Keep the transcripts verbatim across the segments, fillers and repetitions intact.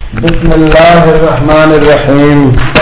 بسم الله الرحمن الرحیم.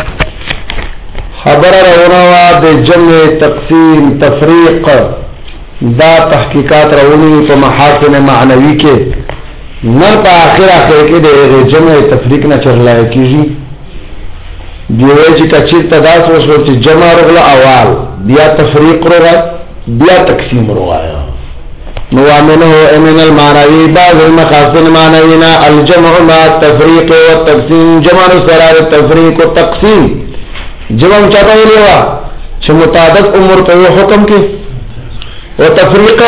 خبر رونوا د جمع تقسیم تفریق دا تحقیقات رونی په محاسن معنوی کې نن په اخر اخر کې د جمع تفریق نه چرلای کیږي. دیوې چې کچې تداس وشو چې جمع رغله اول بیا تفریق رغله بیا تقسیم رغایا نو امنه امن المعنوی بعض المخاصن معنوینا الجمع مع التفریق والتقسیم. جمع سره تفریق او تقسیم جمع چاته ویلوا چې متعدد امور په حکم کې او تفریق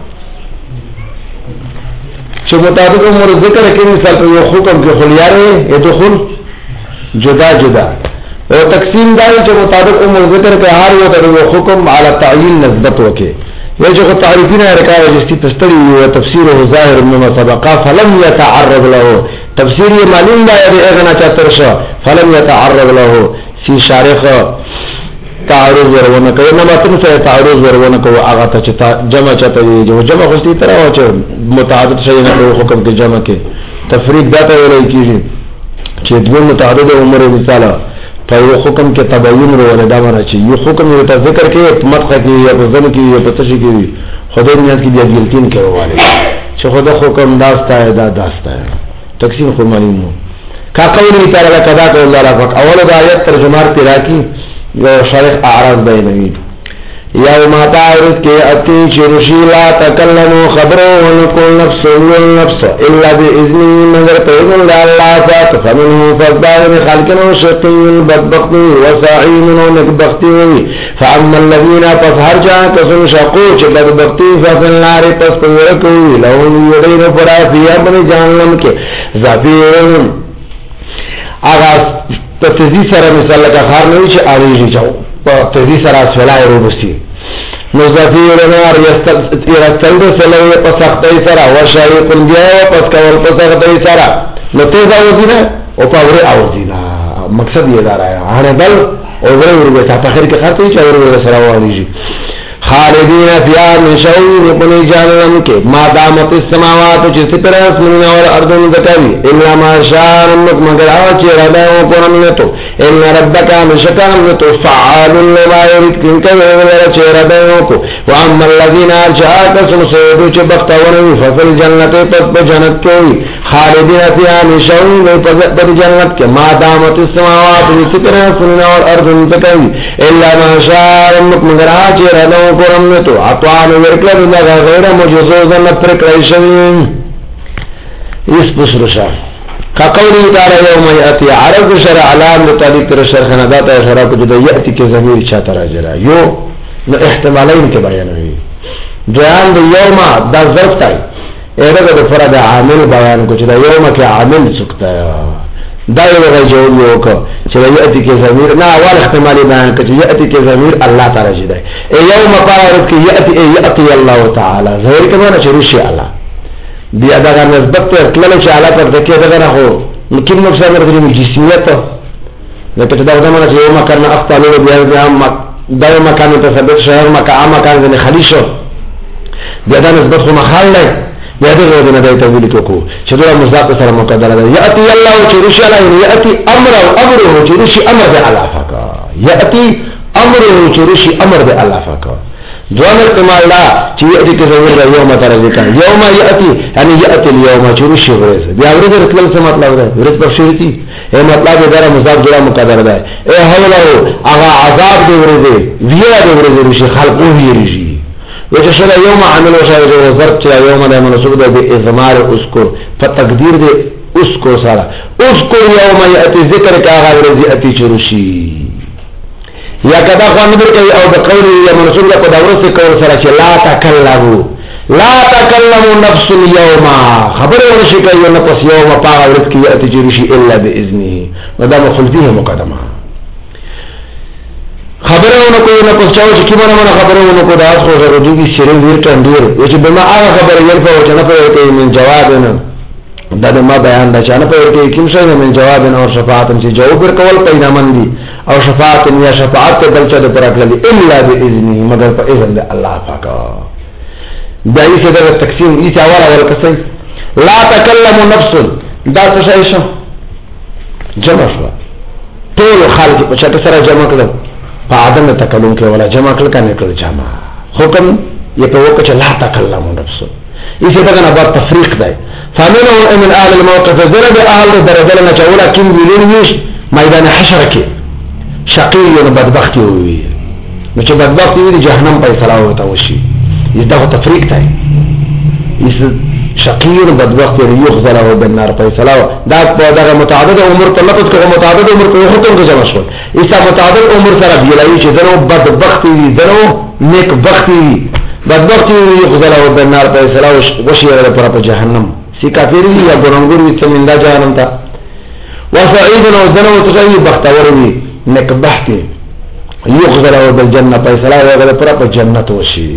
چې متعدد امور ذکر کې مثال په حکم کې خلیاره يدخل جدا جدا او تقسیم دا چې متعدد امور ذکر کې هر یو ته حکم علی تعیین نسبت وکي وجه تعریفنا رکاو جستی تستری و تفسیره ظاهر مما سبقا فلم يتعرض له تفسیر معلوم دا یعنی اغنا چاترشا فلم يتعرض له سی شارخ تعرض ورونکو نما تنسا تعرض ورونکو آغا تا چتا جمع چاہتا ہے جو جمع خوشتی طرح ہو چا متعدد شئینا کو حکم کے جمع کے تفریق داتا ولی کیجی چی دون متعدد امور مثالا فایو حکم کے تباین رو ولی دامانا چی یو حکم یو تا ذکر کے مدخہ کی یا پزن کی یا پتشی کی خدا نیاز کی دیا گلتین کے روالی چی خدا حکم داستا ہے دا داستا ہے تقسیم خود معلوم ہو کا قولی تعالی قضا کو اللہ رفق اول دا آیت ترجمار تیراکی یو شارح اعراض بینوی یوم تعرض کے اتی چرشی لا تکلمو خبرو ونکو نفس والنفس الا بإذنی مگر پیغن لاللہ سات فمنہو فضبار خالکنو شقی بدبختی وسعیمنو نکبختی ہوئی فعما الذین پس ہر جان کسن شقو چھ بدبختی ففن ناری پس پورکوی لہون یدین فرا فی ابن جانلم کے زفیرن آغاز تتزی سر مثال لکا خار نوی چھ آریجی چاو تزی سر اسفلائی رو بستی نزفیر نار یرستلد سلوی پس اختی سر وشایقن بیاو پس کول پس اختی سر نتیز آوزینا او پاوری آوزینا مقصد یہ دار آیا آنے دل اووری ورگوی تا تخیر کے خرطوی چا ورگوی سر آوزیجی خالدین فیا من شعور بنی جانلم کے ما دامت السماوات چیز پر اسمنین والارض دکاوی الا ما شاء ربک مگر آوچی رباو پرمنتو ان ربکا مشکانتو فعال لما یرید کنکا ویور چی رباو کو واما اللذین آرچاکا سنسیدو چی بختونوی ففل جنت پس بجنت کوئی خالدین فیا من شعور پر جنت کے ما دامت السماوات چیز پر اسمنین والارض دکاوی الا ما شاء ربک مگر آوچی رباو پرمنتو عطوان ورکلد لگا غیر مجزوزا نفرق رئیشوین اس بسرشا کا قولی تعالی یوم یأتی عرض شرع علام لطالب تر شرخنا داتا شرع کو جدا یأتی کے ضمیر چاہتا را جرا یو احتمالین کے بیان ہوئی دویان دا یوم دا ظرف تائی ایرد دا فرد عامل بیان کو جدا یوم کے عامل سکتا ہے دائر وغیر جواب یہ ہوکا چلا یأتی کے ضمیر نا اول احتمالی بیان کچھ یأتی کے ضمیر اللہ تعالی جدا ہے اے یوم پارد کی یأتی اے یأتی اللہ تعالی ظاہر کمانا چروشی اللہ بیا داگا نسبت پر اطلال چالا پر دکی داگا نا ہو کم نقصان مرکزی جسمیت لیکن دا دمانا چا یوم کرنا افتالو بیا دا مکان تصبت شہر مکان مکان دن خلیشو بیا دا نسبت خو مخال لے بیا دا غیر دن دائی تولی کو چدورا مزاق سر مقدر دا یأتی اللہ چروشی اللہ یأتی امر و امر و چروشی امر دے اللہ فاکا یأتی امر و چروشی امر دے اللہ فاکا دوام احتمال لا چی یأتی کے ضمیر دا یوم تارا ذکر یوم یأتی یعنی یأتی اليوم چروشی غریز بیا ورد رکلل سے مطلب دا ورد بخشیرتی اے مطلب دارا مزاق دورا مقدر دا اے حولو اغا عذاب دے ورد ویرا دے ورد روشی خلقو ہی رجی وجہ شرع یوم عمل و شاید و ضرب چلا یوم دا منصوب دا بے ازمار اس کو فتقدیر دے اس کو سارا اس کو یوم یأتی ذکر کا آغا ورد یأتی چروشی یا کدا خوان نبر کئی او بقولی یا منصوب دا پا دورس کول سرا چی لا تکلمو لا تکلمو نفس اليوم خبر ونشی کئی یو نفس یوم پاغا ورد کی یأتی چروشی الا بإذنی ودا مخلطی ہے مقدمہ خبر ونکو نفس چاو چی کمانا منا خبر ونکو دا از خوش رجو کی شرین ویر تندیر وچی بما آغا خبر یلفا وچا نفر ورکی من جوابنا دا دا ما بیان دا چانا پر ورکی کم شاینا من جوابنا اور شفاعتن چی جواب برکول پیدا من دی او شفاعتن یا شفاعت تا دلچا دا پراک لدی الا بی اذنی مگر پا اذن دا اللہ پاکا دا ایسی دا تقسیم ایسی اول اول کسی لا تکلم نفس دا تشایشا جمع شو ټول خلک په چټ سره جمع کړو په عدم تکلم کې ولا جمع کړل کنه کړل جمع حکم یې په وکړه چې لا تکلم نفسه اسی څنګه بعد تفریق دی فامنه من اهل الموقف ضرب اهل درجه نه چولا کیم ویلون ویش میدان حشر کې شقی او بدبختی وي نو چې بدبختی وي جهنم په فلاو وتا وشي دا تفریق دی اس شقی او بدبخت یخزل او بالنار په فلاو دا په دغه متعدد امور په لفظ کې متعدد امور په حکم کې جمع شول ایسا متعدد امور سره بیلای چې درو بدبختی وي درو نیک بختی بدبختی یخزل او بالنار په فلاو وشي له پر په جهنم سی کافر وي یا ګورنګور وي څنګه دا جهنم ته وسعيد او ذنو تسوي بختور وي نیک بختی یخزل او بالجنه په فلاو له پر په جنت وشي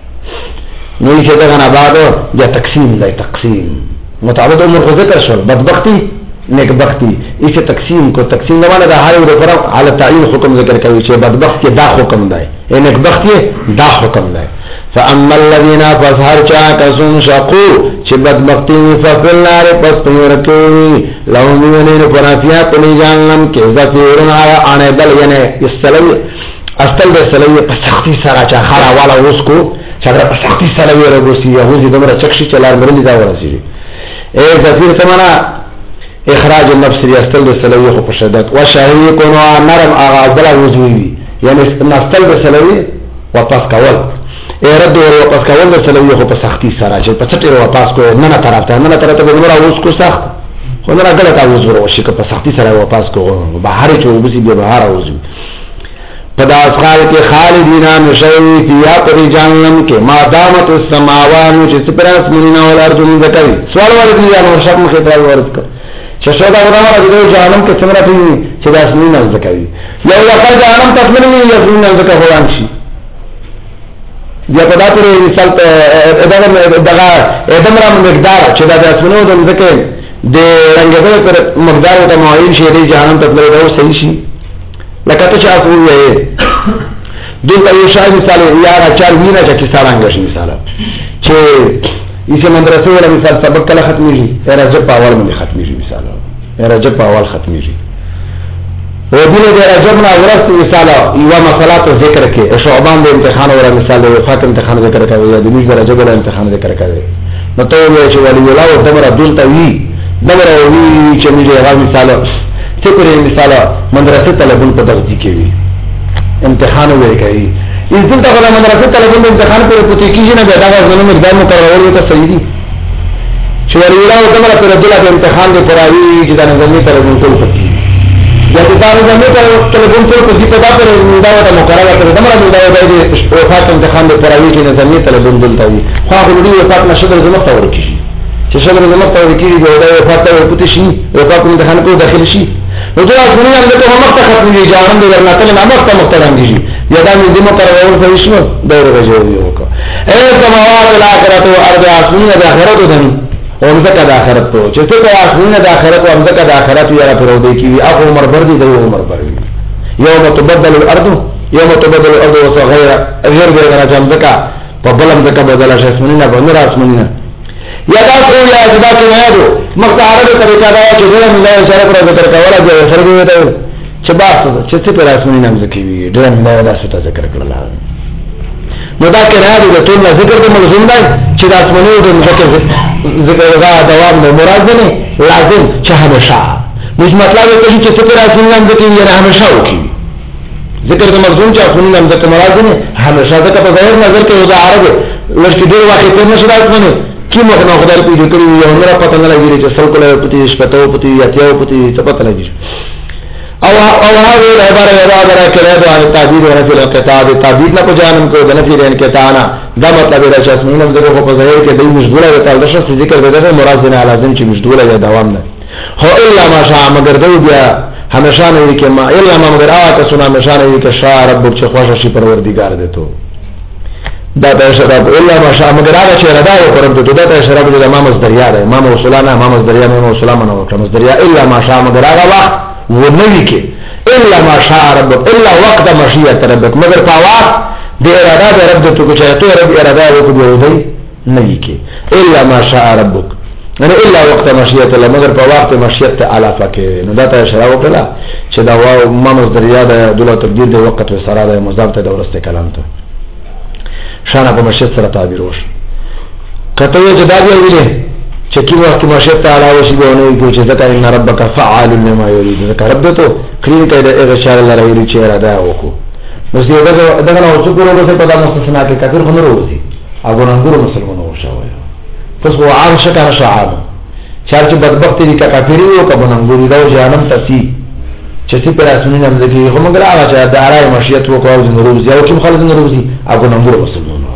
نو یې څنګه نه بعد یا تقسیم لای تقسیم متعدد امور ذکر شول بدبختی نیک بختی ایسه تقسیم کو تقسیم نه معنی دا هر یو پر علی تعین حکم ذکر کوي چې بدبخت کې دا حکم دی نیک بختی دا حکم دی فاما الذين فظهر چا کسون شقو چې بدبختی ففل نار پس پورکوي لهم من فرافیا په جهنم کې ذفیرن انه بل ینه استلوی استل به سلوی په سختی سره چا خړا والا اوس کو چاګه په سختي سره ورغوسی یهودي دمره چکشي چلار مرلي دا ورسي اے ذفیر سمانا اخراج النفس ریاستل سلوی خو په شدت او شاهي کو نو نرم اغاز بلا وزوي یعنی نستل سلوی واپس کول اے رد او واپس کول سلوی خو په سختي سره چې په چټي واپس کو نه نه طرف ته نه طرف ته دمره اوس کو سخت خو نه غلط اوس ورو شي که په سختي سره واپس کو بهر چې وبسي به بهر اوس پدا اسخال کے خالدین مشوی فیا پر جہنم کے ما دامت السماوات چې سپراس منینا ول ارض ذکری سوال ورته یا نو شرم خطاب ورته چې شودا ورته د جهنم کې څنګه پیږي چې د اسمین ذکری یو وقت جهنم تکمل نه یو اسمین ذکر هوان شي بیا په داتره مثال دغه دغه ادمره مقدار چې د اسمنو د ذکر د رنگه پر مقدار ته معین شي د جهنم تکمل دا صحیح شي لکه ته چا کوی دلته یو شای مثال یا چار وینا چې ستارنګ شي مثال چې یې مدرسې ولا مثال سبق کله ختميږي رجب په اول باندې ختميږي مثال رجب په اول ختميږي او دې د رجب نه ورسته مثال یو مسله ذکر کې شعبان د امتحان ولا مثال د وفات امتحان ذکر کوي یا د میږ رجب ولا امتحان ذکر کوي نو ته وایې چې ولي ولا او دمر دلته وی دمر وی چې میږ هغه مثال څه پرې مثال مدرسې طلبون په دغه کې وي امتحان وې کوي اذن ته غلا مدرسې طلبون امتحان پر پتی کیږي نه دا غوښنه مقدار مقررول ته صحیح دي چې ورېلا او دمر پر دغه امتحان دی پرایي چې دا نظامي طلبون ټول پتی یا چې دا نظامي طلبون ټول پتی په دا پر دا وته مقرره کړی دمر دا د وفات امتحان دی پرایي چې نظامي طلبون دلته وي خو هغه دې وفات نشه درځنه تور کیږي چې شګر زموږ په وکیل دی دا وفات ته پتی شي وفات امتحان کو داخل شي نو دا څنګه هم ته هم ختم دي جهان دې ورنه کله نه مخته مختلف دي یا دا دې مو تر اور څه شنو دا ورغه یو کو اے سماوات الاخرت او ارض اسمین د اخرت دني او ځکه د اخرت ته چې ته اسمین د اخرت او ځکه د اخرت یې پر ودی کی اخو عمر بر دي د عمر بر یوم تبدل الارض یوم تبدل الارض وغير غیر غیر راځم ځکه په بلم ځکه بدل شي اسمین نه باندې اسمین یا دا خو یا دا کې نه یو مختاره طریقه دا چې ډېر مله اشاره پر ذکر کوله چې سره وي ته چې باسه چې څه پر اسمنی نام ذکر وي ډېر مله دا څه ذکر کړل نو دا کې راځي د ټول ذکر د ملزوم دی چې د اسمنی د ذکر ذکر دا دوام نه مراد نه لازم چې همیشه مش مطلب دی چې څه پر اسمنی نام ذکر وي نه همیشه وکړي ذکر د ملزوم چې اسمنی نام ذکر مراد نه همیشه دا په ظاهر نظر کې ودا عرب ورته ډېر واقع ته نشي راځي کی مخ نو خدای په دې کړی یو نور پته نه لګیږي چې څوک له پتی شپته پتی یاتیو پتی څه پته لګیږي او او هغه عبارت عبارت کړه دا تعبیر او رفع القطاع تعبیر نه کو جانم کو د نفي رن کې تانا دا مطلب دی چې اسمنه دغه په ظاهر کې د مشغوله د تعالی شخص ذکر دغه مراد نه لازم چې مشغوله یا دوام نه هو الا ما شاء مگر دوی بیا همیشه نه کې ما الا ما مگر آتا سنا همیشه نه کې شاء رب چې خوښ شي پروردگار دې تو دا د شراب الا ما شاء مگر هغه چې ردا او پرم ته دا د شراب د امام مصدریه ده امام وصولانه امام مصدریه امام وصولانه او مصدریه الا ما شاء مگر هغه وخت ونوي کې الا ما شاء رب الا وقت مشیت ربک مگر په وخت د اراده د رب ته کو چې ته رب اراده وکړي دی نه کې الا ما شاء ربک نه الا وقت مشیت الله مگر په وخت مشیت تعالی پکې نو دا ته اشاره وکړه چې دا واو ما مصدریه ده دله تقدیر د وقت و سره ده مضاف ته د ورسته کلام ته شان په مشیت سره تعبیر وش کته یې جدا دی ویلې چې کی وخت مشیت تعالی وشي به نو کې چې ذکر ان ربک فعال لما يريد ذکر رب ته کړي ته د اشاره الله لري چې اراده وکړو نو دې دغه دغه نو څو کورو څه په دغه مستثنا کې کافر خبر وځي هغه نور مسلمانانو وشاوي پس و عام شکر شعاب چار چې بدبخت دي کا کافری او کا بننګوري دا جهنم تسی چې سی پر اسمنه مزګي هم مگر هغه چې د ارای مشیت وکاو د نور زیاو چې خلک نور وځي هغه نور مسلمانانو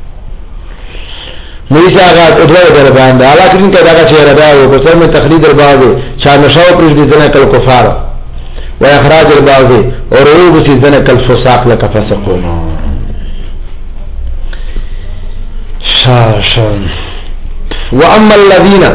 مې څنګه ادوار در باندې علاوه کین کدا چې ردا او په سر میں تخلید البعض چا نشاو پر دي ځنه کل کفار و اخراج البعض اور روب سي ځنه کل فساق لك فسقون شاشن واما الذين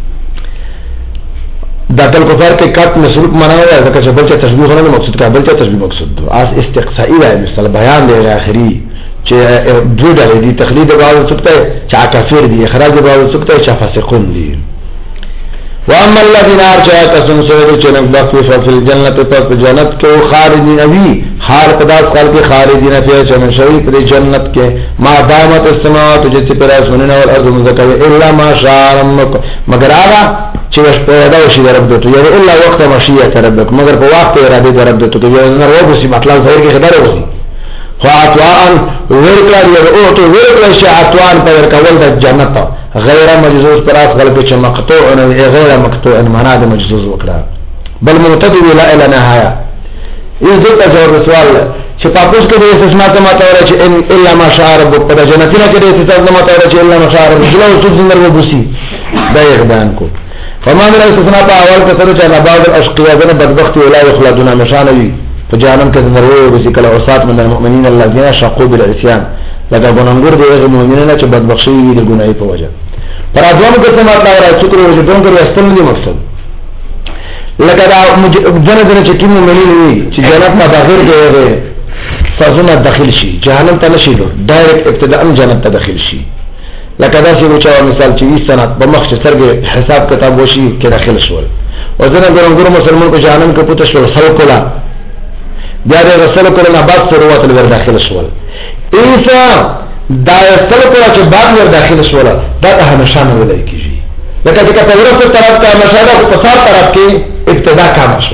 دا تل کفار کې کټ مسلک مناوي ځکه چې بل څه تشبیه غوړنه مقصود کا بل څه تشبیه مقصود اس استقصائی دی مثال بیان دی اخري چې دوی ډول دي تخلید بعض سکته چې کافر دي اخراج بعض سکته چې فاسقون دي واما الذين ارجعوا تسنسوا چې نن بخو فی الجنه په جنت کې خالدین ابي خار پداس خال کې خالدین فی چې شوی په جنت کې ما دامت السماوات چې پر اسمانونه او الارض مذکر الا ما شاء ربک مگر هغه چې پیدا وشي رب دته یو الا وقت مشیت ربک مگر په وخت اراده رب دته یو نه وروسي مطلب ظاهر کې خبره وسی فاطوان ورکلا دی او تو ورکلا شي اطوان پر کول د جنت غیر مجزوز پر اس غلط چې مقطوع نه غیر مقطوع معنا د مجزوز وکړه بل متدی لا اله نهایا یو دغه جواب سوال چې تاسو کې د استثناء ته ماته چې ان الا ما شاء رب پر جنتینه کې د استثناء ته ماته چې الا ما شاء رب جلو څه څنګه وبسي دا یې بیان کو فما من استثناء په اول کې سره چې بعض الاشقیاء د بدبختی ولا يخلدون مشانوي فجانم كذنروا بذكر عصات من المؤمنين الذين شقوا بالعصيان لکه ګناګور دي هغه مؤمنانو چې بدبخشي دي د ګناي په وجه پر اځوانو کې څه مطلب راځي چې کوم څه دونکو واستل دي مقصد لکه دا جنت جنت چې کوم مؤمنین وي چې جنت ما داخل کېږي فزونه داخل شي جهنم ته نشي دو ډایرکټ ابتداء جنت ته داخل شي لکه دا چې وچا مثال چې وي سنت په مخ چې سرګه حساب کتاب وشي کې داخل شول او ځنه ګورګور مسلمان په جهنم کې پته شو سلکلا بیا د رسول کولنا بعد ضرورت ور داخل شول ایسا دا رسول کولنا چې بعد ور داخل شول دا ته همیشه نه ولای کیږي لکه چې په ورته طرف ته مشاهده په صار طرف کې ابتدا کام شو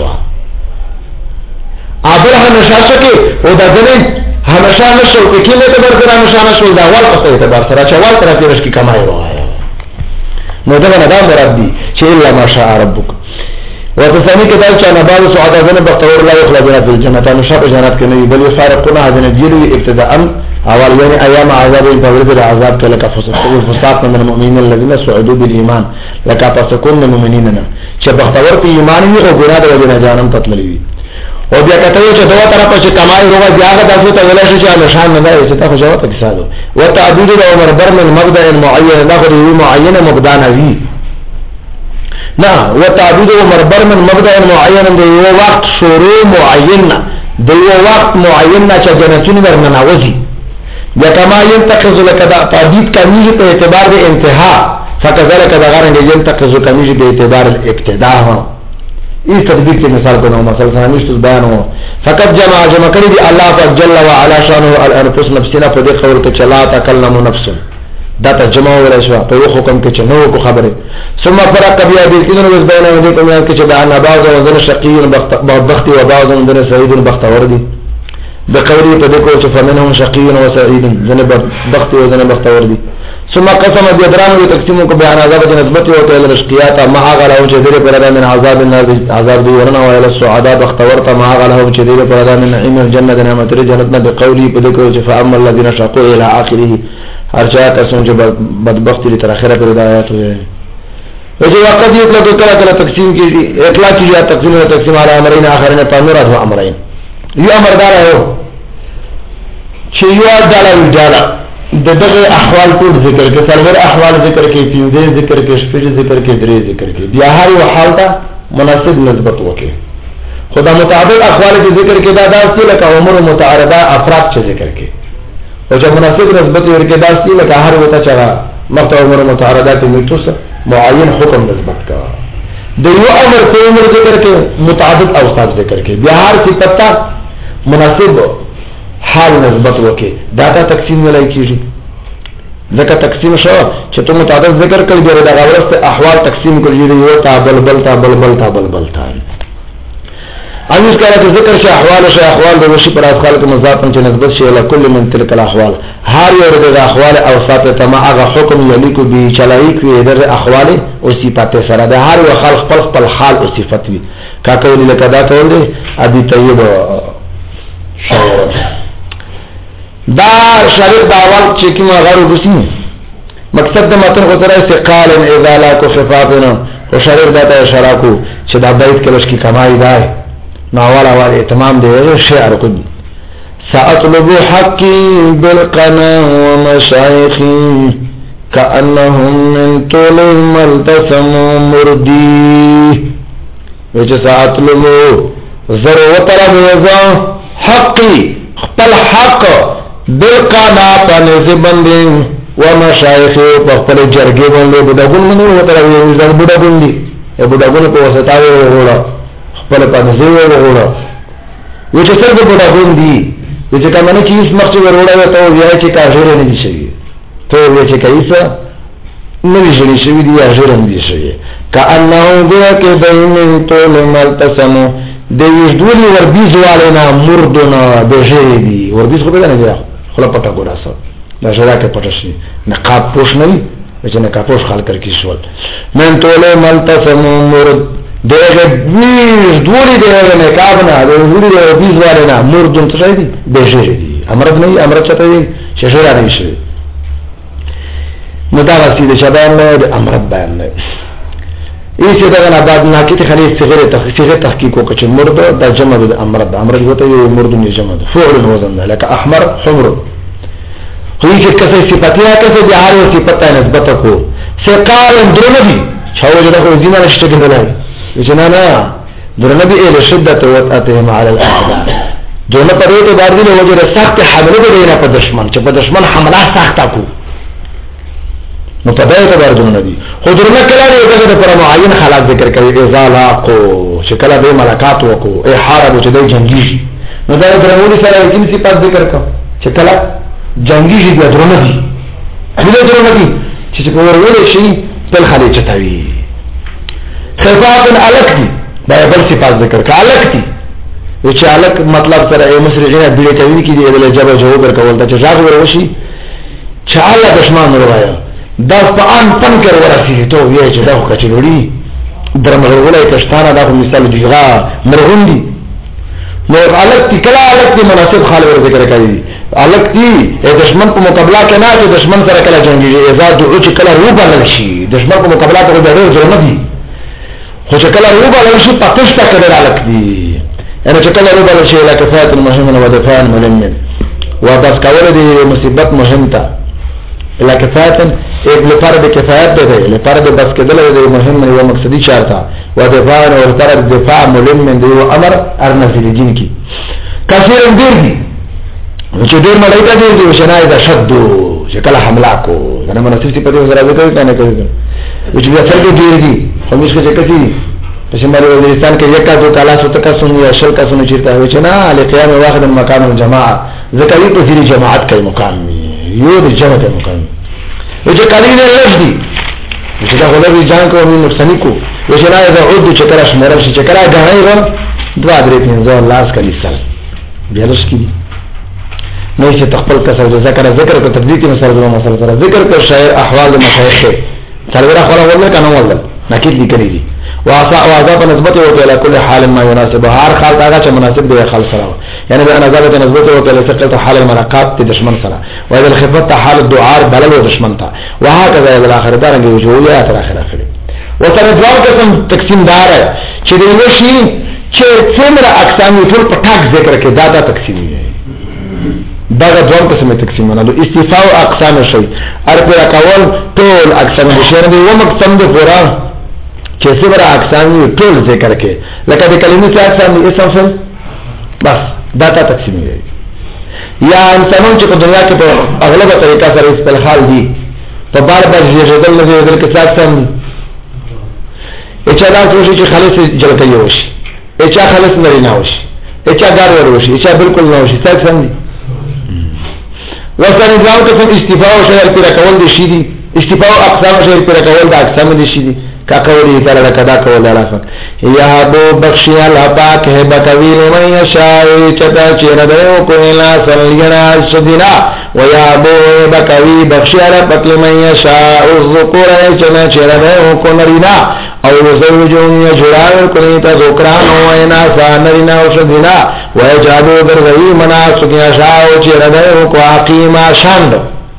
ابل همیشه شکه او دا دنه همیشه نشو کې کله ته برته همیشه نشو دا ول په اعتبار سره چې ول طرف کې رشکی کمای وایي نو دا نه دا مراد دي چې الا ماشاء ربک وتصني كتاب كان بعض سعداء بن بختور لا يخلدون في الجنة مشاق جنات كنبي بل يفارقون هذا الجيل ابتداء اول يعني ايام عذاب تورد العذاب لك فساق من المؤمنين الذين سعدوا بالايمان لك فسكون من المؤمنين چې بختور په ایمان وي او ګناه د وجه جهنم تطلوي او بیا کته چې دوه طرف چې کمای روغه ځاګه تاسو ته ویل شي چې نشان نه دی چې تاسو جواب تکسادو وتعبيد عمر برمن مبدا معين ناخذ معينه مبدا نوي نا وتعبيد عمر برمن مبدا معين د یو وخت شروع معین د یو وخت معین چې جنتون ورنه ناوځي یا کما ينتقض لك تعبيد کمیږي په اعتبار د انتها فكذلك د غره ينتقض کمیږي په اعتبار الابتداء اس تطبیق کی مثال کو نو مثلا سنشت بیان ہو فقط جمع جمع کړی دی الله پاک جل وعلا شانه الانفس نفسنا په دې خبر ته چلا تکلم نفس دا ته جمع ولا شو په یو حکم کې چنو کو خبره ثم فرق بیا دې کینو وس بیان دې کوم کې چې دا نه بعض وزن شقي بخت او بعض وزن سعيد بختور دي بقوله په دې کو چې فمنهم شقي وسعيد ذنب بخت او ذنب بختور دي ثم قسم بيدران وتقسيم کو بیان عذاب نسبت او ته الاشقيات ما غلا او چې دې پر من عذاب النار عذاب دی ورنه او السعداء بختور ته ما غلا او چې دې پر من نعيم الجنه نعمت الجنه بقوله په دې کو چې فاما الذين شقوا الى اخره هر چا تاسو چې بدبخت لري تر اخره پر ہدایت وي وجه وقت یو کله کله کله تقسیم کیږي اطلاق کیږي تقسیم او تقسیم على امرين اخرين تامرات و امرين یو امر دار یو چې یو ډاله ډاله دغه احوال ټول ذکر کې څلور احوال ذکر کې پیوده ذکر کې شپږ ذکر کې درې ذکر کې بیا هر یو حال ته مناسب نسبت وکړي خدا مطابق احوال کې ذکر کې دا داسې لکه عمر متعارضه افراد چې ذکر کې او چې مناسب نسبت ورکې داسې لکه هر وته چې مقطع عمر متعارضات میتوس معین حکم نسبت کا د یو امر په عمر ذکر کې متعدد اوصاف ذکر کې بیا هر صفت ته مناسب حال نسبت وکي دا ته تقسیم ولای کیږي ځکه تقسیم شو چې ته متعدد ذکر کړی دی دا غوړسته احوال تقسیم کړی دی یو تا بل بل تا بل بل تا بل بل تا انیس کله چې ذکر شي احوال شي احوال د وشي پر افعال کې مضافن چې نسبت شي له کل من تلک الاحوال هر یو د احوال او صفات ته ما هغه حکم یلیکو به چلایق وي د احوال او صفات سره د هر یو خلق خپل خپل حال او صفت وي کا کوي لکه دا کول دي ابي طيب شاعر دا شارع داوال چې کوم غړو بسي مقصد د متن خو تر استقال اذا لا خفافنا او شارع دا ته اشاره کو چې دا بیت کې لشکې کمای دی ناوالا والی تمام دے شعر قد سأطلب حقی بالقنا ومشایخی کأنهم من طول ملتسم مردی ویچه سأطلب ضرور طلب وزا حقی خپل حق بالقنا پانیزی بندی ومشایخی پخپل جرگی بندی بدگون منو وطلب وزا بدگون دی بدگون پا وسطاوی وغوڑا خپل پانځه وروړه و چې څنګه په دغون دي چې کمنه چې اس مخ وروړه ته وایي چې کاجر نه دي شي ته وایي چې کایسه نه دي شي شي دي اجر نه دي شي کانه دې کې بین طول ملتسم د وجدول وربيز والنا مردنا بجری دي وربيز خو به نه دی خلا پټه ګوراسه دا شرا کې پټه شي نقاب پوش نه وي چې نقاب پوش خال کر کې شول من طول ملتسم مرد دغه بیز دوری دغه نکابنا دغه دوری دغه بیز والنا مردون څه دي بهجری دي امرد نه امرد چته دي شجره نه شي نو دا راځي د شبان نه امرد بیان نه ایسه دغه نه بعد نه کته خلی صغیره تخصیصه تحقیق وکړي مرد د جمع د امرد امرد وته یو مردون جمع فعل وزن لك احمر حمر خو یې کسه صفاتیا کسه د هر صفات نسبت کو سقال درنبي چاوجه دغه زینه نشته کېدلای جنانا درنبی ایل شدت وطعتهم على الاعداء دونه پر ایت بار دی له وجه سخت حمله دینا په دشمن چې په دشمن حمله سخت کو نو په دې ته بار دونه دی خو درنه کله دغه پر معین حالات ذکر کوي ازالا کو چې کله به ملکات وکړو ای حارب چې د جنگی نو دا درنه سره کوم صفات ذکر کو چې کله جنگی دی درنه دی دې درنه دی چې په ورول شي په خالي چتاوي خفاف الک دی دا بل صفات ذکر کا الک دی چې الک مطلب سره یو مسرجنه بیره کوي کې دی له جواب جواب ورکول ته چې ځاګ وروشي چې الله دشمن وروایا دا په ان پن کې ورسي ته یې چې دا کچړي درمغولای کشتانه دا مثال دیغه مرغوندي نو الک دی کله الک دی مناسب خال ور ذکر کوي الک دی دشمن په مقابله کې نه چې دشمن سره کله جنگي اذا دعو چې کله روبل شي دشمن په مقابله کې ډېر ضرورت دی خو چې کله روبل شي پاتش تا کړه الک دی یعنی چې کله روبل شي لکه فات المهم و دفاع الملم و بس کول دی مصیبت مهم تا لکه فات ایک لپاره د کفایت ده لپاره د بس کېدل دی مهم او مقصدی چارتا و دفاع او لپاره د دفاع ملم دی او امر ارنفل جن کی کثیر ډیر دي چې ډیر ملایته دي چې شنای دا شد چې کله حمله کو نه مناسب څه په دې سره وکړي کنه کوي چې بیا څنګه ډیر دي خمیش کې کسي په شمال افغانستان کې یکا دو کالا سوت کا سن یا شل کا سن چیرته وي چې نه ال قیام واحد مکان الجماعه ذکرې په دې جماعت کې مقام یو د جماعت مقام چې کلی نه لږدي چې دا غوړي ځان کو نو نقصان کو چې نه دا عود چې ترش مرل شي چې کرا غړای و دوا درې پنځه لاس کلی سره بیا لږ کې نو چې تخپل کسر ذکر ذکر کو تدبیق مثال د مثال سره ذکر کو شاعر احوال مشایخ سره خبره ولا کنه ولا نکید لیکلي دي واسع واذا نسبت او الى كل حال ما يناسب هر حال هغه چې مناسب دی خل سره یعنی به انا ذات نسبت او الى سقط حال الملاقات د دشمن سره و اذا الخفت حال الدعاء بلل و دشمن ته وهكذا الى اخر دارنګ وجوهه تر اخر اخر وسره دوه قسم تقسیم دار چې د وشي چې څومره اقسام ټول په ټاک ذکر کې دا دا تقسیم دی دا دوه قسمه تقسیمونه د استفاء او اقسام شي ار پر کول ټول اقسام د شر دی و مقسم د پورا چې څومره اقسام ټول ذکر کې لکه د کلمې څخه اقسام دي اسم بس دا تا تقسیم دی یا انسانون چې په دنیا کې په اغلبه طریقه سره استلحال دي په بار بار جوړېدل نه دي کې اقسام اچا دا کوشش چې خالص جلکې وشي اچا خالص نرینا وشي اچا دار ور وشي اچا بالکل نه وشي څنګه څنګه وسره نظام ته استفاء او شعر پر کول دي شي دي استفاء او اقسام شعر پر کول د اقسام دي شي دي کا کولی تعالی کدا کول راځه یا بو بخشی الله پاک ہے بتوی من یشاء چتا چیر دو کو الا سلینا سدینا و یا بو بکوی بخشی الله پاک من یشاء الذکور چنا چیر دو کو نرینا او زوجون یجرا کوي تا ذکران او اینا سانرینا او سدینا و یجابو درغی مناسک یشاء چیر دو کو حکیما شاند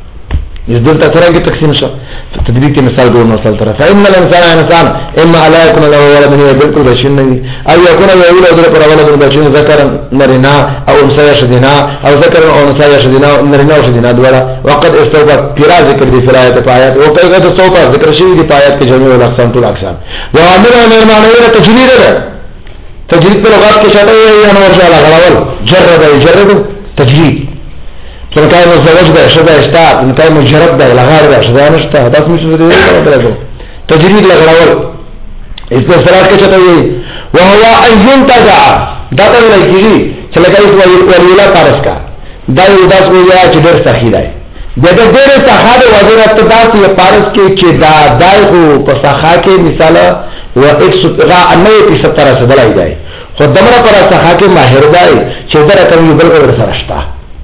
اس دل تسرا کی تقسیم شو تدبیر کی مثال دو مثال طرف فإن الانسان انسان اما لا يكون له ولد هو بالکل بشین نہیں او يكون له ولد پر ولد بشین ذکر نرنا او انثى شدنا او ذکر او انثى شدنا نرنا او شدنا دولا وقد استوى قرا ذکر دی فرایت پایات او کله تو سوپا ذکر شی دی پایات کے جمع الاقسام تو اقسام وامر نرمان ہے تجرید ہے تجرید پر لغات کے شاطئ ہے انور شاء الله غلاول جرد جرد تجرید څنګه مزوج ده شدا استاد نکای مجرد ده لغار ده شدا نشته تاسو مې څه دی درته تجرید لغراول اس په سره کې چته وي وهو ايون تجا دا ته لګي چې لکه یو ویلا پارس کا دا یو داس ویلا چې ډېر صحیح دی دغه ډېر صحابه وزارت داس یو پارس کې چې دا دایو په صحا کې مثال و ایک سو ستر سره بلای دی خو دمره پر صحا کې ماهر دی چې درته یو بل ور سره شته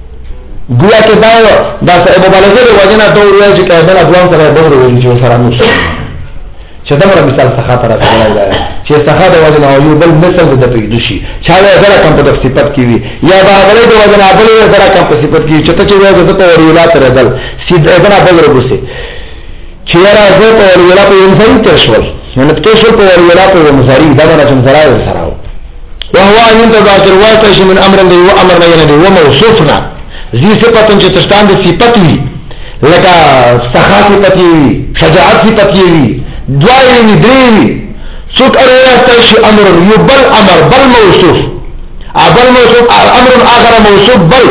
گویا کې دا دا صاحب مبالغه د وجنه دوه ورځې چې کله ځوان سره د ورځې چې سره نو چې دا مر مثال څخه تر راځي چې څخه د وجنه یو بل مثال د پیډ شي چې هغه سره کوم په صفت کې وي یا دا غلې د وجنه بل سره کوم په صفت کې چې ته چې وایي د ورولات راځل سیده دا بل ورغسي چې راځي په ورولات په انسان تشول نو تشول په ورولات په مزاري دا نه چې زراعي سره وهو ان تذاكر واقع من امر دی و امر نه دی و موصوفنا ذی صفتن چې تشتان د صفت وی لکه سخا صفت وی شجاعت صفت وی دوای وی درې وی څوک اړه شي امر یو بل امر بل موصوف ابل موصوف امر اخر موصوف بل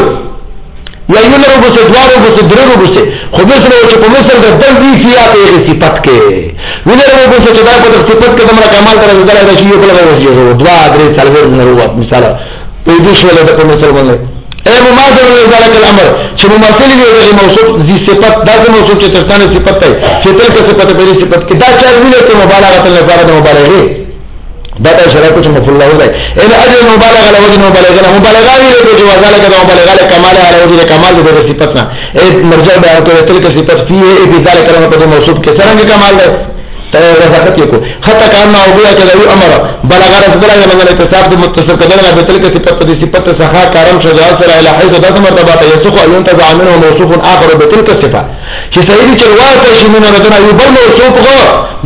یا یو نه وګورئ دوارو وګورئ درو وګورئ خو به سره چې په مثال د دل دی فیا په صفت کې وینه وګورئ چې دا په صفت کې دمر کمال تر دغه شی یو بل وګورئ دوا درې څلور نه وروت مثال په دې شوله د په مثال باندې اے مماثل لذلك الامر چې مماثل دی د موصوف ذی صفت دا موصوف چې ترتانه صفت دی چې تل کې صفت په دې صفت کې دا چا ویل چې مبالغه تل لپاره د مبالغه دا د شرایطو چې مفعول له دی ان اجل مبالغه له وجه مبالغه مبالغه ویل چې وذلك د مبالغه له کمال علی وجه کمال د صفت نه اے مرجع به او تل کې صفت فيه ای ذلك په موصوف کې څنګه کمال دی رضاقت یکو خطا کارنا او بیا چې یو امر بلغه رسول الله من الاتصاف د متصل کدل به تل کې صفت د صفت سخا کارم شجاعت سره الى حيث ذات مرتبه يسخ ان تبع منه موصوف اخر بتلك الصفه چې سيدي چې واقع شي من ربنا یو بل موصوف غو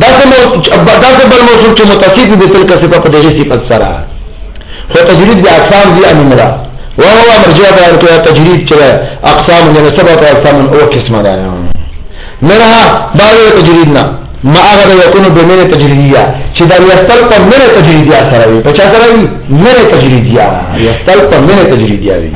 داسې بل موصوف چې متصف د تلك صفه په دې صفت سره خو تجرید د اقسام دي امرا وهو مرجع بیان کوي تجرید چې اقسام من سبعه اقسام او قسمه ده منها بعض تجریدنا ما هغه یکونو بمنه تجریدیه چې دا یستل په منه تجریدیه سره وي په چا سره وي منه تجریدیه یستل په منه تجریدیه وي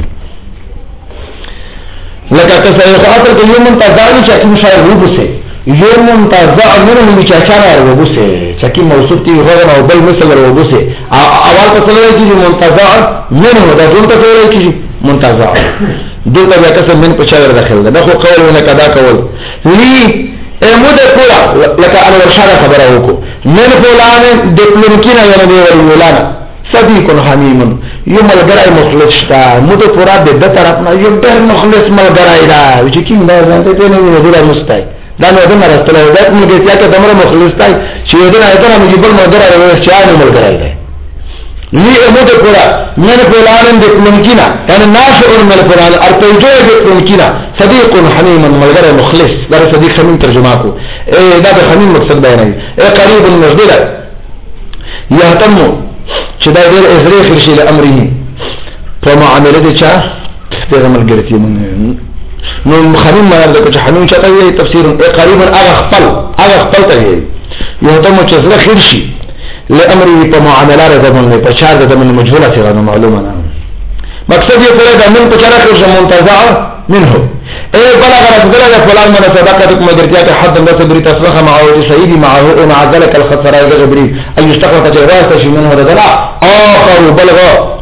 لکه تاسو یو خاطر کې یو منتظر چې کوم شاعر وګسه یو منتظر منه چې چا وګسه چې کی موصوف دی غوړ او بل مثل وګسه اول په څلور کې منتظر منه دا ټول ته وایي چې منتظر دلته بیا کسب من په چا داخل ده خو قول نه کدا کول لی امود پورا لکه انور شاه خبره وکړو من فلان د پلونکینا یو دی ولانا صدیق حمیم یو ملګری مخلص شتا مود پورا د د طرف نه یو ډېر مخلص ملګری دا چې کیم دا ځانته ته نه ویل مستای دا نو د مرستله دا موږ چې تا دمر مخلص تای چې دا ایته نه جبل ملګری وي چې نه ملګری دی لی امود پورا من فلان د پلونکینا یعنی ناشئ من فلان ارتجو د پلونکینا صدیق حمیم ملګری مخلص دا صدیق حمیم ترجمه کو اے دا د حمیم مقصد بیانوي اے قریب المجدل یهتم چې دا ډېر ازریخ شي له امره په معاملې دي چې پیغمبر ګرځي مونږ نو حمیم مراد د حمیم چې ته تفسیر اے قریب هغه خپل هغه خپل ته یهتم چې زړه خیر شي لامره په معاملات زمونه په چار د زمونه مجهوله څنګه معلومه نه مقصد یې سره د من په چاره کې منتزع منه اي بلغ رسول الله فلان من صدقتكم مجرتيات حد بس بري تصرخ مع سيدي معه مع ذلك الخطر اي غبري اي يستقرت جراس منه رضلا اخر بلغ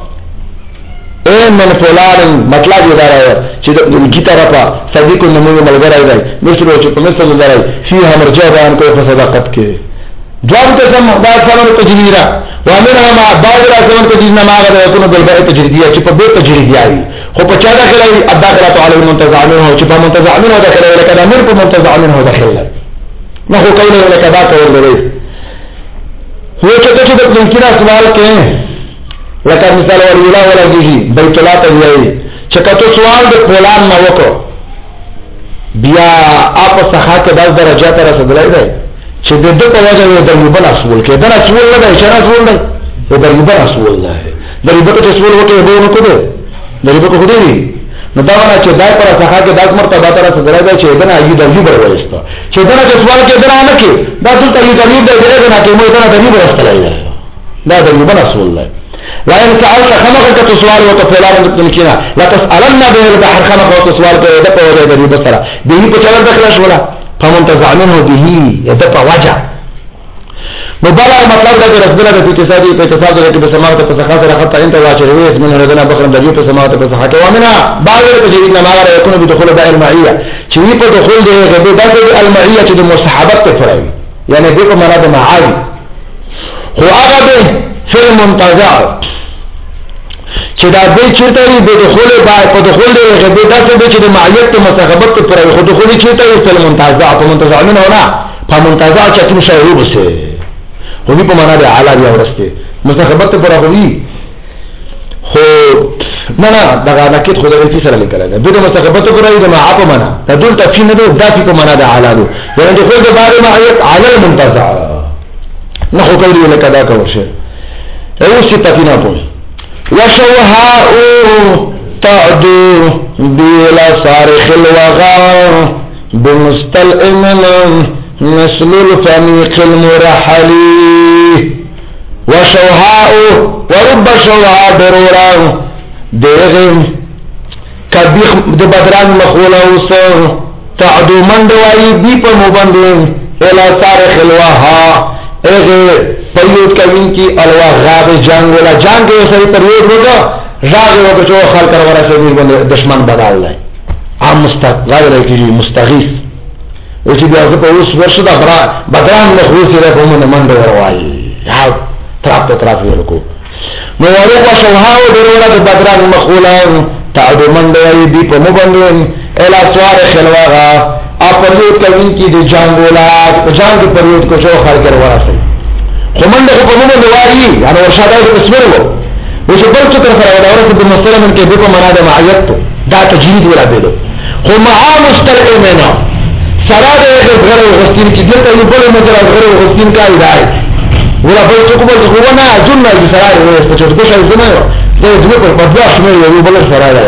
اي من فلان مطلب دا راي چې د کی طرفه صدیق نمو ملګری دی مثل چې په مثل دی فيها مرجع بیان کوي په صداقت کې دوام قسم دا ثمن تجریرا وامنها مع بعض الثمن تجرینا ما غدا يكون بالبيع تجریدیه چې په بیع تجریدیه خو په چا داخله الداخله على المنتزع منه چې په منتزع منه داخله لکه دا مر په منتزع منه داخله نو خو کله لکه دا کول دی هو چې څه د ممکنه سوال کې لکه مثال ولا ولا دیږي بیت الله ته وایي چې کته سوال د فلان ما وکړو بیا اپ څخه کې داس درجات رسیدلای دی چې د دې په وجه یو د یو بل اصول کې دا اصول نه دی چې اصول دی او د یو بل اصول دی د یو بل اصول وکړي به نو کوده د یو بل کوده نو دا ونه چې دای پر څخه کې داس مرتبه تر رسیدلای دی چې دا نه یو د یو بل وایسته چې دا چې سوال کې دا نه کې دا ټول یو د یو د دې نه کې مو دا د یو بل استلای دی دا د یو بل اصول دی لا ان سألت خمقك تسوال وتفعلان ممكنا لا تسألن به البحر خمق وتسوال كده په وجه دې بسره دې په چل دخل شولا فمنتزع منه به يدفع وجه مبالغ مطلب دا رسول الله په اقتصادي په اقتصاد کې په سماوات په سخاوت راخت انت واچروي من رضنا بخر د په سماوات په سخاوت ومنها بعض التجريد ما غير يكون بدخول داء المعيه چې په دخول دې غبي د المعيه چې د مصاحبت ته فرعي يعني دې په معنا د معادي هو هغه في المنتزع چې دا به چیرته وي د دخول با په دخول دی غبي داسې به چې د معیت ته مصاحبت پر خو دخول چیرته وي په منتزع په منتزع نه نه په منتزع چې تم شایو بسه خو دې په معنا د اعلی دی ورسته مصاحبت پر خو وي خو نه نه دا نکید خو د دې سره لیکل دی د مصاحبت پر دی د معاپ معنا دا دول تفصیل نه دی داسې په معنا د اعلی دی یعنی دخول د بار معیت علی المنتزع نه خو کوي لکه دا کوي او صفتنا پو وشوهاء تعدو بلا صارخ الوغا بمستلئم مثل الفميق المرحلي وشوهاء ورب شوهاء ضرورا دیغم کبیخ دبدران مخولوس تعدو من دوائی بی پا مبندن الى صارخ الوغا اغه پریود کوین کی الوا غاب جنگ ولا جنگ یې سړي پریود وکړه راغ وکړو چې خلک ورا سره باندې دشمن بدل لای عام مستغفر لکه مستغیث او چې بیا په اوس ورشه دا برا بدران له خو سره کوم نه منډه ورواي یا تراپ تراپ ورکو نو ورو شوها او دروله د بدران مخولا تعدو منډه دی په مبندون الا سوار خلواغا اپریود کوین کی د جنگ ولا جنگ پریود کو جو خلک ورا سره خمنده په موږ نواري يعني ورشاده د اسمرو و چې بل څه تر سره ورته د مسلمان کې په معنا د معیت دا تجرید ولا بيلو خو مع مستلئمنا سره د غره غستین کې دلته یو بل مجرد غره غستین کای دی ولا بل څه کومه خو نه جنہ د سره ورته چې څه شي نه دا د په بدلا شمه یو بل سره دی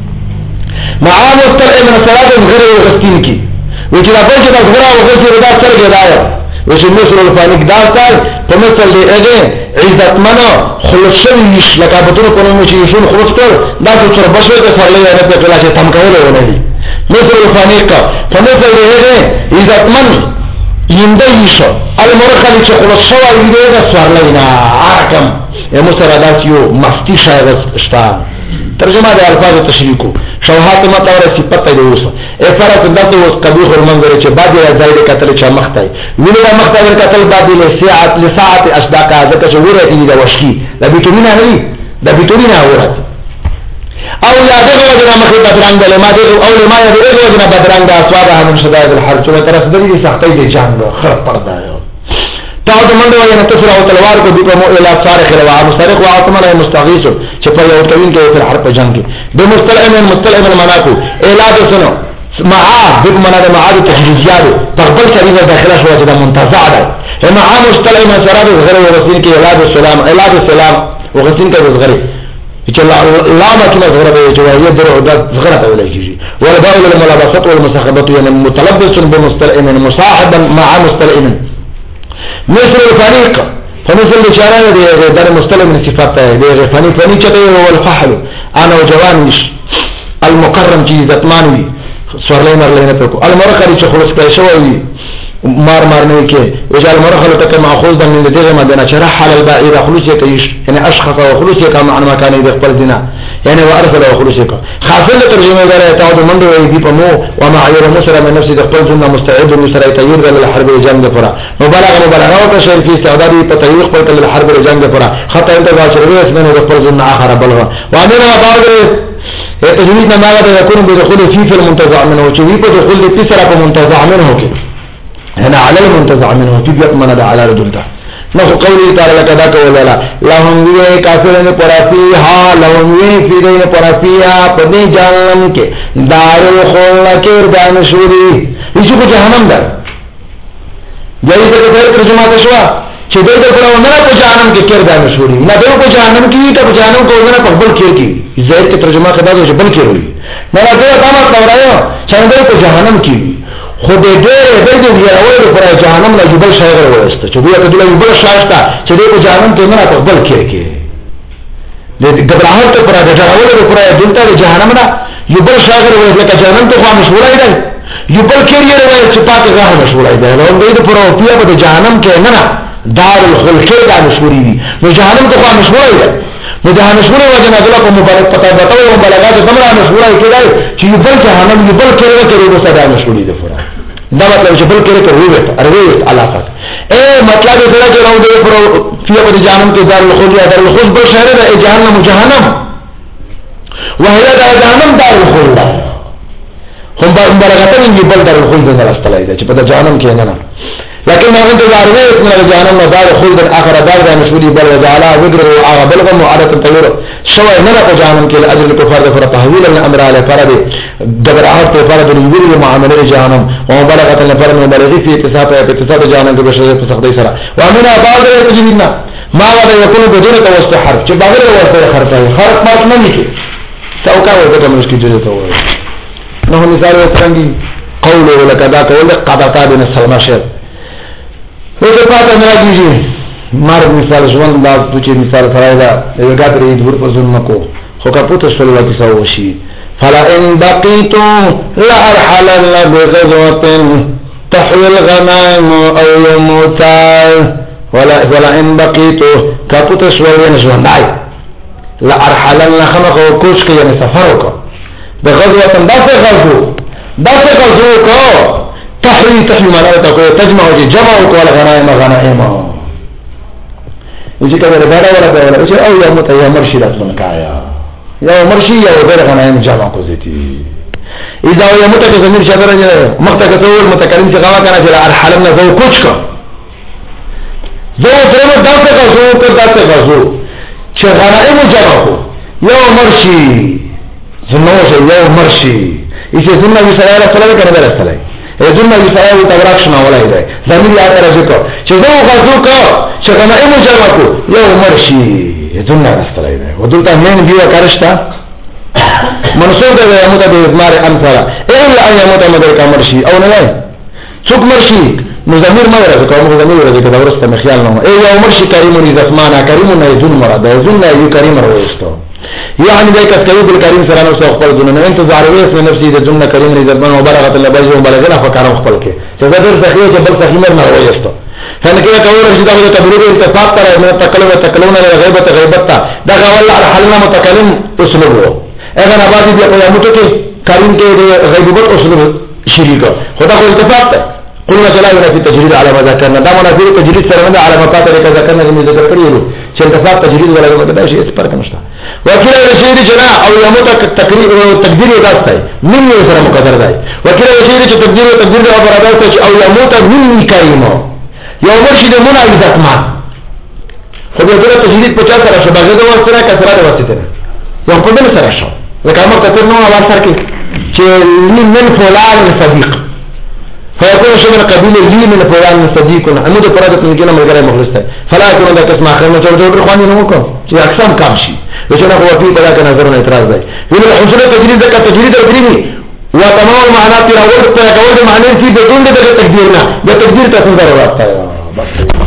مع مستلئمنا سره د غره غستین کې و چې بل چې د غره غستین دا سره دی وش مثل الفانيك داستال فمثل دي اغه عزت منو خلصويش لکه بطور کنو چې شون خلصتر دا چې تر بشو ته سره نه په کلا چې تم کول ونه دي مثل الفانيك فمثل دي اغه عزت من ينديشو المرخل چې خلصو دي دا سره نه حکم یو مسرادات یو مفتی شاید شتا ترجمه د الفاظ تشریکو شوهات متور صفت دی اوس ا فرق دته اوس قبیح المنظر چې بعد یا زائد قتل چې مخته ویلو مخته ور قتل بعد له ساعت لساعت اشداق ذکر چې وره دی د وشکی د بیتونینا نه دی د بیتونینا وره او یا دغه وجه مخه بدرنګ له ما دغه او له ما دغه وجه بدرنګ اسوابه من شدائد الحرب چې تر صدري سختي دي جان خراب پردا تعود منډه وای نه تفرع او تلوار کو دغه مو اله صارخ لوا مسترق او عثمان مستغیث چې په یو توین کې په حرب جنگ کې د مستلئم مستلئم مناکو اعلان سنو معاد دغه معنا د معاد تحجیزیات تقبل کړي داخله شو چې د منتزع ده مع مستلئم سره غیر ورسین کې اعلان السلام اعلان السلام وغسین کې غره چې لا ما کې غره به چې یو درو د غره ته ویل کیږي ولا باول الملابسات والمصاحبه يعني متلبس بمستلئم مصاحبا مع مستلئم مثل الفريق فمثل الاشاره دي در مستلم من صفات دي فني فني چته او الفحل انا وجوانش المکرم چې عزتمان وي سورلې مرلې نه پکو المرخل چې خلص کړی شوی وي مار مار نه کې وجال مرخل ته ماخوذ من دغه مدنه شرح على البعير خلوص کوي يعني اشخص وخلوص کما عن مكان د خپل دینه يعني وارسل وخلوص کو خاصه ترجمه غره ته د منډو دی په مو وما عير مسر من نفسه د خپل دینه مستعد مسر تغیر له الحرب الجنگ پورا مبالغه مبالغه او تشریف في استعداد په تغیر خپل له الحرب الجنگ پورا خطا انت غاشروي اسمه د خپل دینه اخر بلغه وامنا بعد تجوید ما غدا يكون بدخول في في المنتزع منه وجوي بدخول التسرى په منتزع منه کې هنا على المنتزع منه في يطمن على رجل ده نو قولی تعالی کدا کولا لهم وی کافرن پرافیها لهم وی فیدین پرافیها پدې جهنم کې دارو خلل کې دانشوري هیڅ کو جهنم ده یی ته د ترجمه شو چې دې د پرو نه په جهنم کې کې دانشوري نه دغه په جهنم کې ته په جهنم کو نه په بل کې کې زید کی ترجمه کدا چې بل کې وي نه راځي دا ما راوړاو چې دې په جهنم کې خو دې ډېر دې دې یاوې پر جهنم لا جبل شاعر ورسته چې دوی ته دلته یو بل شاشتا چې دې په جهنم ته نه په بل کې کې دې ګبراهت ته پر دغه پر دلته جهنم نه یو بل شاعر ورسته چې جهنم ته خو مشهورای دی یو بل کې یې راوي چې پاتې غاه مشهورای دی نو دې پر او په جهنم کې نه نه دار الخلد دا مشهوري دي نو جهنم ته خو مشهورای دی نو دا مشهوره وجنه دغه په مبارک پتا بتاو او بلغات تمره مشهوره کېدای چې یو بل جهنم یو بل کې راځي نو صدا مشهوري ده فرا دا مطلب چې بل کې راځي اروي علاقه اے مطلب دا چې راو دې پر فيه په جهنم کې دار الخلد یا دار الخلد بل شهر ده جهنم جهنم وهي دا جهنم دار الخلد هم بلغات من بل دار الخلد نه راستلای ده چې په جهنم کې نه نه لكن ما انت عارف من الجهنم دار خلد اخر دار ده مشهوري بل وجعل وذر وعبلغ معرض الطيور شو نرى جهنم کې اجر الكفار ده تحويل الامر على فرد دبرات فرد يريد معامله جهنم ومبالغه الفرد مبالغه في اتصاف اتصاف جهنم بشر تسخدي سرا ومن بعض التجديدنا ما ولا يكون بدون توسط حرف چې بغیر ورته خرڅه خرڅ پات نه نشي څوکا ورته مشکل جوړه وي نو مثال څنګه قوله لكذا قول قضاء بن سلمى شيخ وته پاتې نه راځي مرګ مثال ژوند دا چې مثال فرای دا یو ګاتري د ور په ځون کو خو کا پوتو شول وتی سو شي فلا ان بقيت لا ارحلن بغزوه تحوي الغنائم او يموت ولا ولا ان بقيت کا پوتو شول نه ژوند دای لا ارحلن خمخ او کوش کې نه سفر وکړه بغزوه داسه غزو داسه غزو کو تحوي تحوي معنا ته تجمع او جمع او کول غنائم غنائم چې کله دا ولا ولا چې او یا مت یا مرشد اصلا کایا یا مرشي یا غیر غنائم جمع کو زيتي اذا یا مت که زمير شادر مقته کول متکلم چې غوا کنه چې ارحلنا زو کوچ کا زو درو داسه غزو ته داسه غزو چې غنائم جمع کو یا مرشي زنوش یا مرشي ايش زنه صلی الله علیه وسلم کنه راستلای ادونه یسایو تبرکشنا ولای دی زمیر یاد راځي کو چې زه غزو کو چې غنائم جمع کو یو مرشي ادونه راستلای دی ودلته مين دیو کارشتا منصوب دی یموت به ازمار امثله الا ان يموت مدر کا مرشي او نه وای څوک مرشي نو زمیر ما راځي کوم زمیر راځي دا ورسته مخیال نه ای یو مرشي کریم ني زمانہ کریم نه ذل مراد ذل نه یو کریم وروستو يعني ذلك الكريم الكريم سلام الله خپل دونه انت زاروي اسم نفسي د جنہ کریم دې زبان مبارکه الله بيجو مبالغه فکر خپل کې چې دا در ځخیه چې بل څه نه وایسته فنه کې کول چې دا د تبلیغ اتفاق تر نه تکلم تکلمونه غیبت غیبت دا غول على حلنا متکلم اسلوب اگر ابادي په قیامت کې کریم کې غیبت اسلوب شریک خدا کو اتفاق ته قلنا جلاله في تجريد على ما ذكرنا دا منافع تجريد سره على ما فاتره كذا ذكرنا چې ذکر کړیو چې اتفاق تجريد ولا دا شی اس پر کنه وکیل رشید جنا او یموت تقریر تقدیر داسته من سره مقدر دی وکیل رشید چې تقدیر تقدیر او برابر ته او یموت من کریمو یو مرشد من عزت ما خو دې سره تجرید پچا سره شبهه د وسره کثره د وسته یو په دې سره شو وکامه کتر نو اول سره کې چې من فلان صدیق فيكون شبه قبيل لي من فلان صديق عمود فرادت من كنا ملګری مخلص ته فلا يكون ذا قسم اخر نو جوړ جوړ خواني نو کو چې اقسام کم شي وجنا هو في بلا كان نظر اعتراض دی ویل حصول تجرید کا تجرید تقریبی وتمام المعنى تراول ته کول معنی في بدون د تقدیر نه د تقدیر ته څنګه راوړل بس